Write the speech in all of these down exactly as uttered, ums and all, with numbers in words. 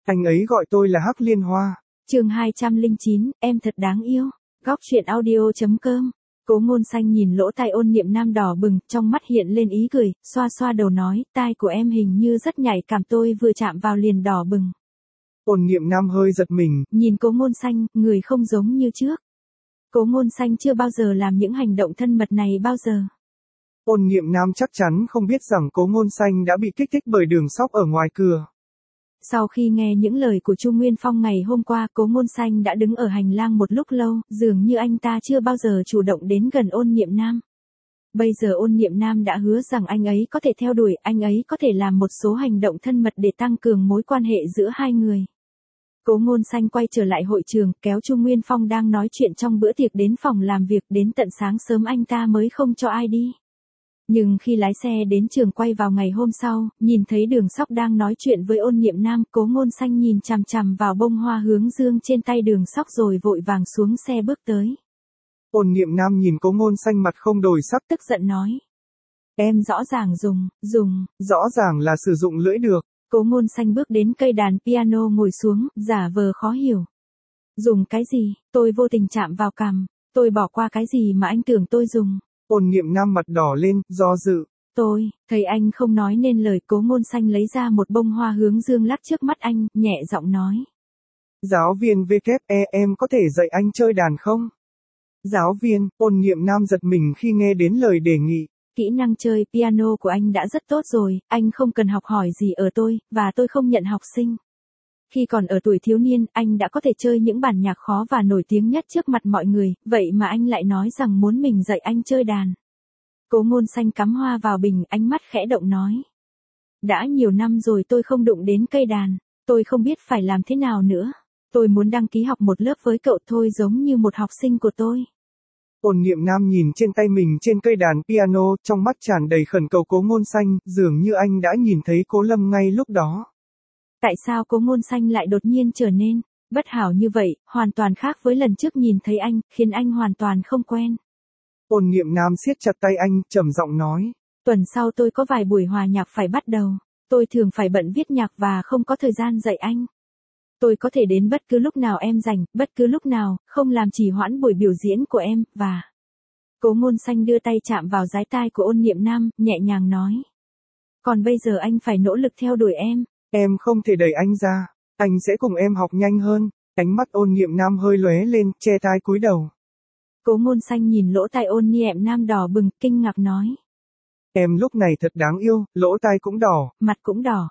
Anh ấy gọi tôi là Hắc Liên Hoa. Chương hai trăm lẻ chín, em thật đáng yêu. Góc truyện audio chấm com. Cố Ngôn Xanh nhìn lỗ tai Ôn Niệm Nam đỏ bừng, trong mắt hiện lên ý cười, xoa xoa đầu nói, tai của em hình như rất nhạy cảm, tôi vừa chạm vào liền đỏ bừng. Ôn Niệm Nam hơi giật mình, nhìn Cố Ngôn Xanh, người không giống như trước. Cố Ngôn Xanh chưa bao giờ làm những hành động thân mật này bao giờ. Ôn Niệm Nam chắc chắn không biết rằng Cố Ngôn Xanh đã bị kích thích bởi Đường Sóc ở ngoài cửa. Sau khi nghe những lời của Chu Nguyên Phong ngày hôm qua, Cố Ngôn Xanh đã đứng ở hành lang một lúc lâu, dường như anh ta chưa bao giờ chủ động đến gần Ôn Niệm Nam. Bây giờ Ôn Niệm Nam đã hứa rằng anh ấy có thể theo đuổi, anh ấy có thể làm một số hành động thân mật để tăng cường mối quan hệ giữa hai người. Cố Ngôn Xanh quay trở lại hội trường, kéo Chu Nguyên Phong đang nói chuyện trong bữa tiệc đến phòng làm việc, đến tận sáng sớm anh ta mới không cho ai đi. Nhưng khi lái xe đến trường quay vào ngày hôm sau, nhìn thấy Đường Sóc đang nói chuyện với Ôn Niệm Nam, Cố Ngôn Xanh nhìn chằm chằm vào bông hoa hướng dương trên tay Đường Sóc rồi vội vàng xuống xe bước tới. Ôn Niệm Nam nhìn Cố Ngôn Xanh mặt không đổi sắc, tức giận nói. Em rõ ràng dùng, dùng. Rõ ràng là sử dụng lưỡi được. Cố Ngôn Xanh bước đến cây đàn piano ngồi xuống, giả vờ khó hiểu. Dùng cái gì, tôi vô tình chạm vào cằm, tôi bỏ qua cái gì mà anh tưởng tôi dùng. Ôn Niệm Nam mặt đỏ lên, do dự. Tôi, thấy anh không nói nên lời, Cố Ngôn Xanh lấy ra một bông hoa hướng dương lắc trước mắt anh, nhẹ giọng nói. Giáo viên vê kép e em có thể dạy anh chơi đàn không? Giáo viên, Ôn Niệm Nam giật mình khi nghe đến lời đề nghị. Kỹ năng chơi piano của anh đã rất tốt rồi, anh không cần học hỏi gì ở tôi, và tôi không nhận học sinh. Khi còn ở tuổi thiếu niên, anh đã có thể chơi những bản nhạc khó và nổi tiếng nhất trước mặt mọi người, vậy mà anh lại nói rằng muốn mình dạy anh chơi đàn. Cố Ngôn Xanh cắm hoa vào bình, ánh mắt khẽ động nói. Đã nhiều năm rồi tôi không đụng đến cây đàn, tôi không biết phải làm thế nào nữa. Tôi muốn đăng ký học một lớp với cậu thôi, giống như một học sinh của tôi. Ôn Niệm Nam nhìn trên tay mình trên cây đàn piano, trong mắt tràn đầy khẩn cầu Cố Ngôn Xanh, dường như anh đã nhìn thấy Cố Lâm ngay lúc đó. Tại sao Cố Ngôn Xanh lại đột nhiên trở nên bất hảo như vậy, hoàn toàn khác với lần trước nhìn thấy anh, khiến anh hoàn toàn không quen. Ôn Niệm Nam siết chặt tay anh, trầm giọng nói. Tuần sau tôi có vài buổi hòa nhạc phải bắt đầu, tôi thường phải bận viết nhạc và không có thời gian dạy anh. Tôi có thể đến bất cứ lúc nào em rảnh, bất cứ lúc nào, không làm trì hoãn buổi biểu diễn của em, và... Cố Ngôn Xanh đưa tay chạm vào dái tai của Ôn Niệm Nam, nhẹ nhàng nói. Còn bây giờ anh phải nỗ lực theo đuổi em. Em không thể đẩy anh ra, anh sẽ cùng em học nhanh hơn. Ánh mắt Ôn Niệm Nam hơi lóe lên, che tai cúi đầu. Cố Ngôn Xanh nhìn lỗ tai Ôn Niệm Nam đỏ bừng, kinh ngạc nói. Em lúc này thật đáng yêu, lỗ tai cũng đỏ, mặt cũng đỏ.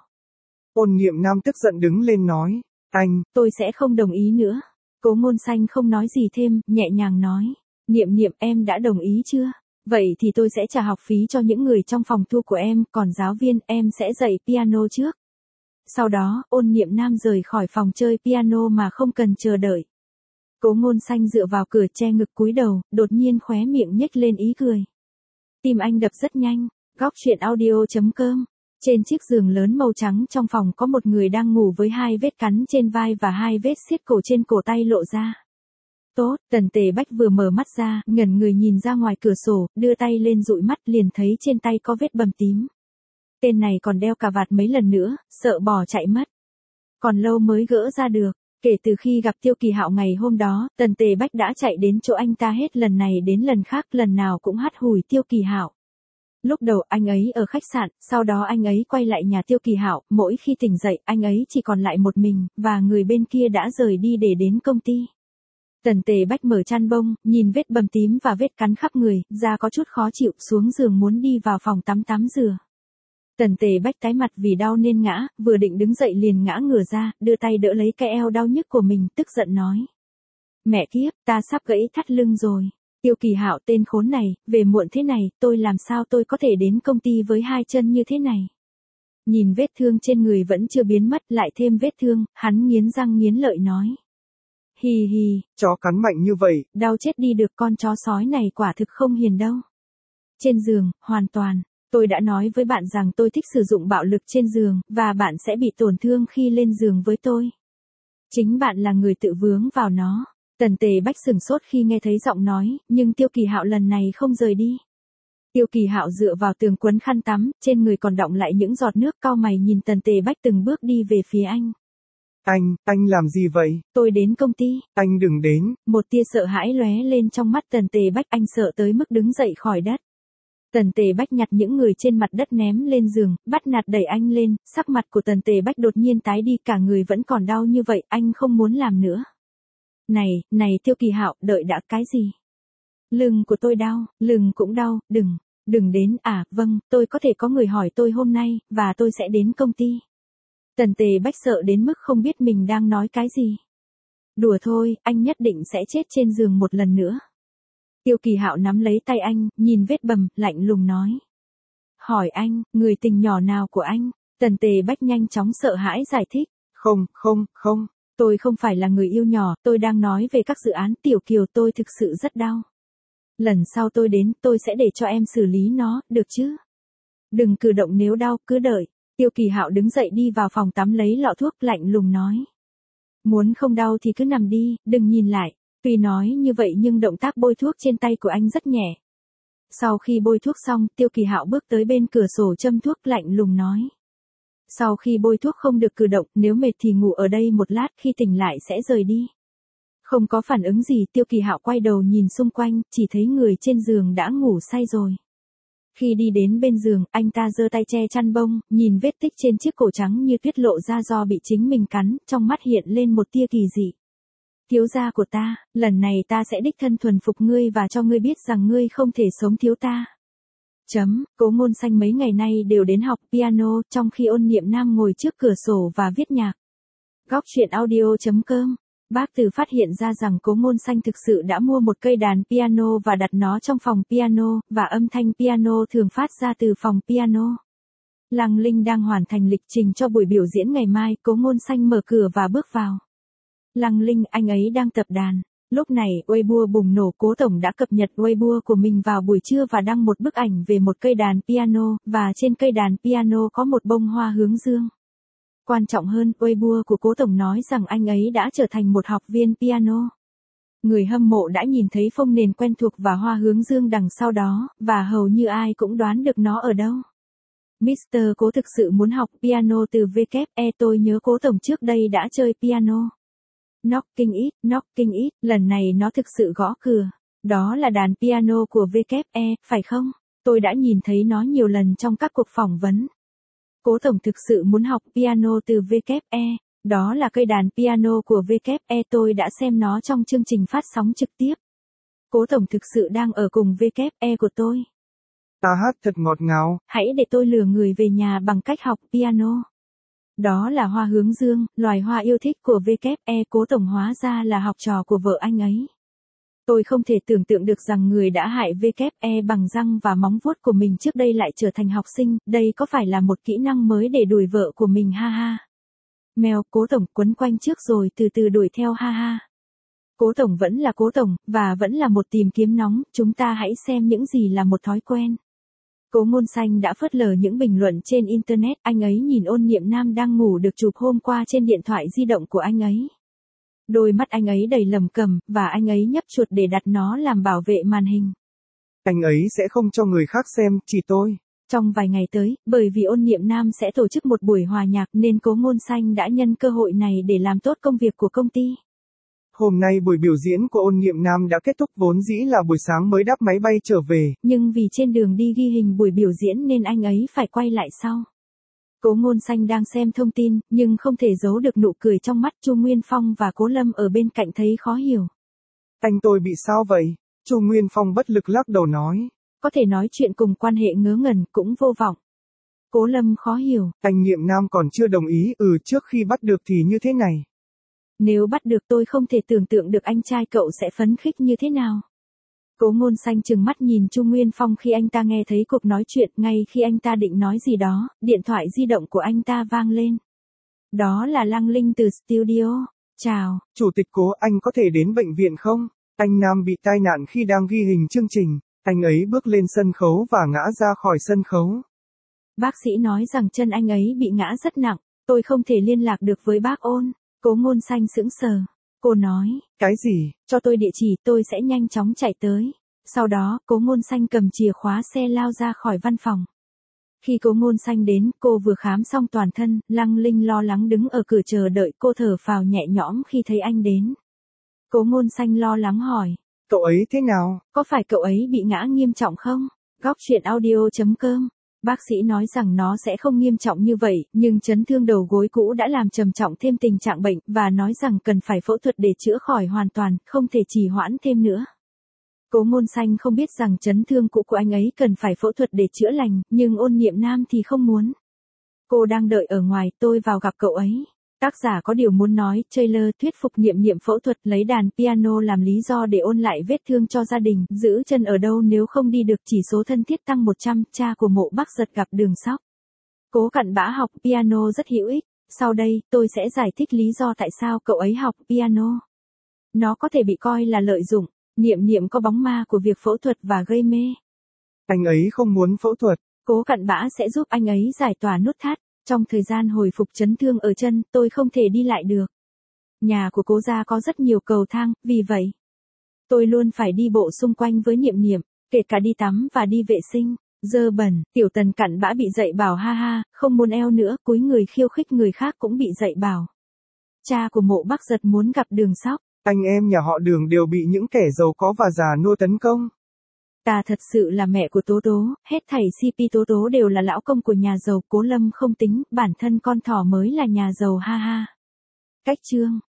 Ôn Niệm Nam tức giận đứng lên nói. Anh, tôi sẽ không đồng ý nữa. Cố Ngôn Xanh không nói gì thêm, nhẹ nhàng nói. Niệm Niệm, em đã đồng ý chưa? Vậy thì tôi sẽ trả học phí cho những người trong phòng thu của em, còn giáo viên, em sẽ dạy piano trước. Sau đó, Ôn Niệm Nam rời khỏi phòng chơi piano mà không cần chờ đợi. Cố Ngôn Xanh dựa vào cửa che ngực cúi đầu, đột nhiên khóe miệng nhếch lên ý cười. Tim anh đập rất nhanh. Góc truyện audio chấm com. Trên chiếc giường lớn màu trắng trong phòng có một người đang ngủ với hai vết cắn trên vai và hai vết siết cổ trên cổ tay lộ ra. Tốt, Tần Tề Bách vừa mở mắt ra, ngẩn người nhìn ra ngoài cửa sổ, đưa tay lên dụi mắt liền thấy trên tay có vết bầm tím. Tên này còn đeo cà vạt mấy lần nữa, sợ bỏ chạy mất. Còn lâu mới gỡ ra được. Kể từ khi gặp Tiêu Kỳ Hạo ngày hôm đó, Tần Tề Bách đã chạy đến chỗ anh ta hết lần này đến lần khác, lần nào cũng hắt hủi Tiêu Kỳ Hạo. Lúc đầu anh ấy ở khách sạn, sau đó anh ấy quay lại nhà Tiêu Kỳ Hạo, mỗi khi tỉnh dậy anh ấy chỉ còn lại một mình, và người bên kia đã rời đi để đến công ty. Tần Tề Bách mở chăn bông, nhìn vết bầm tím và vết cắn khắp người, da có chút khó chịu, xuống giường muốn đi vào phòng tắm tắm rửa. Tần Tề Bách tái mặt vì đau nên ngã, vừa định đứng dậy liền ngã ngửa ra, đưa tay đỡ lấy cái eo đau nhức của mình, tức giận nói. Mẹ kiếp, ta sắp gãy thắt lưng rồi. Tiêu Kỳ Hạo tên khốn này, về muộn thế này, tôi làm sao tôi có thể đến công ty với hai chân như thế này. Nhìn vết thương trên người vẫn chưa biến mất, lại thêm vết thương, hắn nghiến răng nghiến lợi nói. Hì hì, chó cắn mạnh như vậy, đau chết đi được, con chó sói này quả thực không hiền đâu. Trên giường, hoàn toàn, tôi đã nói với bạn rằng tôi thích sử dụng bạo lực trên giường, và bạn sẽ bị tổn thương khi lên giường với tôi. Chính bạn là người tự vướng vào nó. Tần Tề Bách sửng sốt khi nghe thấy giọng nói, nhưng Tiêu Kỳ Hạo lần này không rời đi. Tiêu Kỳ Hạo dựa vào tường quấn khăn tắm, trên người còn đọng lại những giọt nước, cau mày nhìn Tần Tề Bách từng bước đi về phía anh. Anh, anh làm gì vậy? Tôi đến công ty. Anh đừng đến. Một tia sợ hãi lóe lên trong mắt Tần Tề Bách, anh sợ tới mức đứng dậy khỏi đất. Tần Tề Bách nhặt những người trên mặt đất ném lên giường, bắt nạt đẩy anh lên, sắc mặt của Tần Tề Bách đột nhiên tái đi, cả người vẫn còn đau như vậy, anh không muốn làm nữa. Này, này Tiêu Kỳ Hạo, đợi đã, cái gì? Lưng của tôi đau, lưng cũng đau, đừng, đừng đến, à, vâng, tôi có thể có người hỏi tôi hôm nay, và tôi sẽ đến công ty. Tần Tề Bách sợ đến mức không biết mình đang nói cái gì. Đùa thôi, anh nhất định sẽ chết trên giường một lần nữa. Tiêu Kỳ Hạo nắm lấy tay anh, nhìn vết bầm, lạnh lùng nói. Hỏi anh, người tình nhỏ nào của anh? Tần Tề Bách nhanh chóng sợ hãi giải thích. Không, không, không. Tôi không phải là người yêu nhỏ, tôi đang nói về các dự án Tiểu Kiều, tôi thực sự rất đau. Lần sau tôi đến, tôi sẽ để cho em xử lý nó, được chứ? Đừng cử động nếu đau, cứ đợi. Tiêu Kỳ Hạo đứng dậy đi vào phòng tắm lấy lọ thuốc, lạnh lùng nói. Muốn không đau thì cứ nằm đi, đừng nhìn lại. Tuy nói như vậy nhưng động tác bôi thuốc trên tay của anh rất nhẹ. Sau khi bôi thuốc xong, Tiêu Kỳ Hạo bước tới bên cửa sổ châm thuốc, lạnh lùng nói. Sau khi bôi thuốc không được cử động, nếu mệt thì ngủ ở đây một lát, khi tỉnh lại sẽ rời đi. Không có phản ứng gì, Tiêu Kỳ Hạo quay đầu nhìn xung quanh, chỉ thấy người trên giường đã ngủ say rồi. Khi đi đến bên giường, anh ta giơ tay che chăn bông, nhìn vết tích trên chiếc cổ trắng như tuyết lộ ra do bị chính mình cắn, trong mắt hiện lên một tia kỳ dị. Thiếu gia của ta, lần này ta sẽ đích thân thuần phục ngươi và cho ngươi biết rằng ngươi không thể sống thiếu ta. Chấm, Cố Ngôn Xanh mấy ngày nay đều đến học piano, trong khi Ôn Niệm Nam ngồi trước cửa sổ và viết nhạc. Góc truyện audio chấm com. Bác Từ phát hiện ra rằng Cố Ngôn Xanh thực sự đã mua một cây đàn piano và đặt nó trong phòng piano, và âm thanh piano thường phát ra từ phòng piano. Lăng Linh đang hoàn thành lịch trình cho buổi biểu diễn ngày mai, Cố Ngôn Xanh mở cửa và bước vào. Lăng Linh, anh ấy đang tập đàn. Lúc này, Weibo bùng nổ, Cố Tổng đã cập nhật Weibo của mình vào buổi trưa và đăng một bức ảnh về một cây đàn piano, và trên cây đàn piano có một bông hoa hướng dương. Quan trọng hơn, Weibo của Cố Tổng nói rằng anh ấy đã trở thành một học viên piano. Người hâm mộ đã nhìn thấy phông nền quen thuộc và hoa hướng dương đằng sau đó, và hầu như ai cũng đoán được nó ở đâu. mít tơ Cố thực sự muốn học piano từ vê kép e, tôi nhớ Cố Tổng trước đây đã chơi piano. Knocking It, Knocking It, lần này nó thực sự gõ cửa. Đó là đàn piano của vê kép e, phải không? Tôi đã nhìn thấy nó nhiều lần trong các cuộc phỏng vấn. Cố Tổng thực sự muốn học piano từ vê kép e, đó là cây đàn piano của vê kép e, tôi đã xem nó trong chương trình phát sóng trực tiếp. Cố Tổng thực sự đang ở cùng vê kép e của tôi. Ta hát thật ngọt ngào. Hãy để tôi lừa người về nhà bằng cách học piano. Đó là hoa hướng dương, loài hoa yêu thích của vê kép e, Cố Tổng hóa ra là học trò của vợ anh ấy. Tôi không thể tưởng tượng được rằng người đã hại vê kép e bằng răng và móng vuốt của mình trước đây lại trở thành học sinh, đây có phải là một kỹ năng mới để đuổi vợ của mình, ha ha. Mèo, Cố Tổng quấn quanh trước rồi từ từ đuổi theo, ha ha. Cố Tổng vẫn là Cố Tổng, và vẫn là một tìm kiếm nóng, chúng ta hãy xem những gì là một thói quen. Cố Ngôn Xanh đã phớt lờ những bình luận trên Internet, anh ấy nhìn Ôn Niệm Nam đang ngủ được chụp hôm qua trên điện thoại di động của anh ấy. Đôi mắt anh ấy đầy lầm cầm, và anh ấy nhấp chuột để đặt nó làm bảo vệ màn hình. Anh ấy sẽ không cho người khác xem, chỉ tôi. Trong vài ngày tới, bởi vì Ôn Niệm Nam sẽ tổ chức một buổi hòa nhạc nên Cố Ngôn Xanh đã nhân cơ hội này để làm tốt công việc của công ty. Hôm nay buổi biểu diễn của Ôn Niệm Nam đã kết thúc, vốn dĩ là buổi sáng mới đáp máy bay trở về. Nhưng vì trên đường đi ghi hình buổi biểu diễn nên anh ấy phải quay lại sau. Cố Ngôn Xanh đang xem thông tin, nhưng không thể giấu được nụ cười trong mắt. Chu Nguyên Phong và Cố Lâm ở bên cạnh thấy khó hiểu. Anh tôi bị sao vậy? Chu Nguyên Phong bất lực lắc đầu nói. Có thể nói chuyện cùng quan hệ ngớ ngẩn, cũng vô vọng. Cố Lâm khó hiểu. Anh Niệm Nam còn chưa đồng ý, ừ trước khi bắt được thì như thế này. Nếu bắt được tôi không thể tưởng tượng được anh trai cậu sẽ phấn khích như thế nào. Cố Ngôn Xanh trừng mắt nhìn Chu Nguyên Phong khi anh ta nghe thấy cuộc nói chuyện, ngay khi anh ta định nói gì đó, điện thoại di động của anh ta vang lên. Đó là Lăng Linh từ studio. Chào. Chủ tịch Cố, anh có thể đến bệnh viện không? Anh Nam bị tai nạn khi đang ghi hình chương trình. Anh ấy bước lên sân khấu và ngã ra khỏi sân khấu. Bác sĩ nói rằng chân anh ấy bị ngã rất nặng, tôi không thể liên lạc được với bác Ôn. Cố Ngôn Xanh sững sờ. Cô nói, cái gì? Cho tôi địa chỉ, tôi sẽ nhanh chóng chạy tới. Sau đó, Cố Ngôn Xanh cầm chìa khóa xe lao ra khỏi văn phòng. Khi Cố Ngôn Xanh đến, cô vừa khám xong toàn thân, Lăng Linh lo lắng đứng ở cửa chờ đợi, cô thở phào nhẹ nhõm khi thấy anh đến. Cố Ngôn Xanh lo lắng hỏi. Cậu ấy thế nào? Có phải cậu ấy bị ngã nghiêm trọng không? Góc truyện audio chấm com. Bác sĩ nói rằng nó sẽ không nghiêm trọng như vậy, nhưng chấn thương đầu gối cũ đã làm trầm trọng thêm tình trạng bệnh, và nói rằng cần phải phẫu thuật để chữa khỏi hoàn toàn, không thể trì hoãn thêm nữa. Cố Ngôn Xanh không biết rằng chấn thương cũ của anh ấy cần phải phẫu thuật để chữa lành, nhưng Ôn Niệm Nam thì không muốn. Cô đang đợi ở ngoài, tôi vào gặp cậu ấy. Tác giả có điều muốn nói, trailer thuyết phục Niệm Niệm phẫu thuật lấy đàn piano làm lý do để ôn lại vết thương cho gia đình, giữ chân ở đâu nếu không đi được chỉ số thân thiết tăng một trăm, cha của Mộ Bắc Giật gặp Đường Sóc. Cố Cặn Bã học piano rất hữu ích, sau đây, tôi sẽ giải thích lý do tại sao cậu ấy học piano. Nó có thể bị coi là lợi dụng, Niệm Niệm có bóng ma của việc phẫu thuật và gây mê. Anh ấy không muốn phẫu thuật. Cố Cặn Bã sẽ giúp anh ấy giải tỏa nút thắt. Trong thời gian hồi phục chấn thương ở chân, tôi không thể đi lại được. Nhà của Cố gia có rất nhiều cầu thang, vì vậy, tôi luôn phải đi bộ xung quanh với Niệm Niệm, kể cả đi tắm và đi vệ sinh. Dơ bẩn, Tiểu Tần Cặn Bã bị dạy bảo ha ha, không muốn eo nữa, cúi người khiêu khích người khác cũng bị dạy bảo. Cha của Mộ Bắc Giật muốn gặp Đường Sóc. Anh em nhà họ Đường đều bị những kẻ giàu có và già nua tấn công. Ta thật sự là mẹ của Tố Tố, hết thảy xê pê Tố Tố đều là lão công của nhà giàu, Cố Lâm không tính, bản thân con thỏ mới là nhà giàu ha ha. Cách chương